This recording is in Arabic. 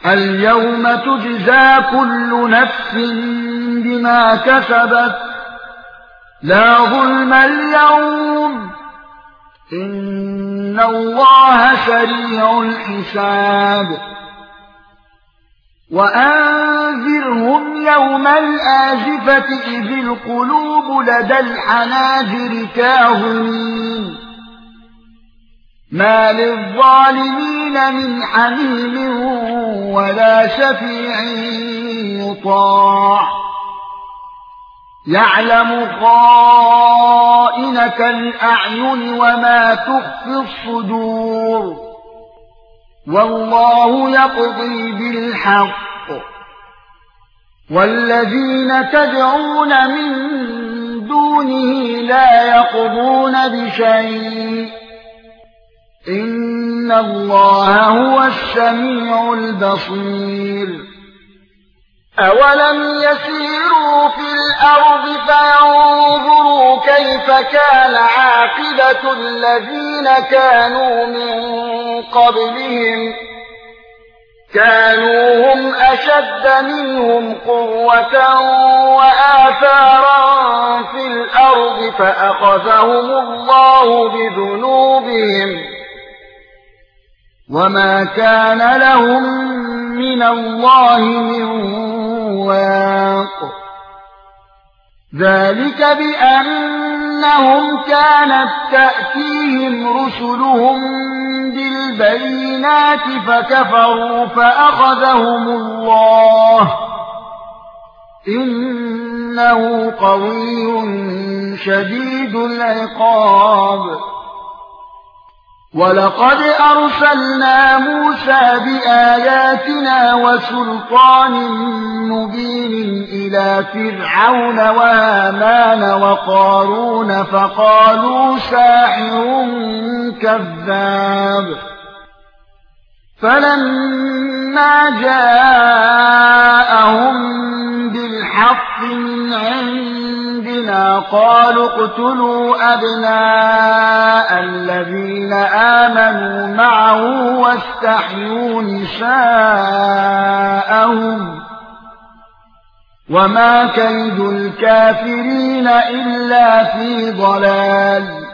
اليوم تجزى كل نفس بما كسبت لا ظلم اليوم إن الله سريع الحساب وأنذرهم يوم الآزفة إذ القلوب لدى الحناجر كاظمين ما للظالمين من حميم ولا شفيع يطاع يعلم خائنة الأعين وما تخفي الصدور والله يقضي بالحق والذين تدعون من دونه لا يقضون بشيء إن الله هو السميع البصير أولم يسيروا في الأرض فينظروا كيف كان عاقبة الذين كانوا من قبلهم كانوا هم أشد منهم قوة وآثارا في الأرض فأخذهم الله بذنوبهم وما كان لهم من الله من واق ذلك بأنهم كانت تأتيهم رسلهم بالبينات فكفروا فأخذهم الله إنه قوي شديد العقاب ولقد أرسلنا موسى بآياتنا وسلطان مبين إلى فرعون وهامان وقارون فقالوا ساحر كذاب فلما جاءهم بالحق من عندنا قالوا اقتلوا أبناء الذين آمنوا معه واستحيوا نساءهم وما كيد الكافرين إلا في ضلال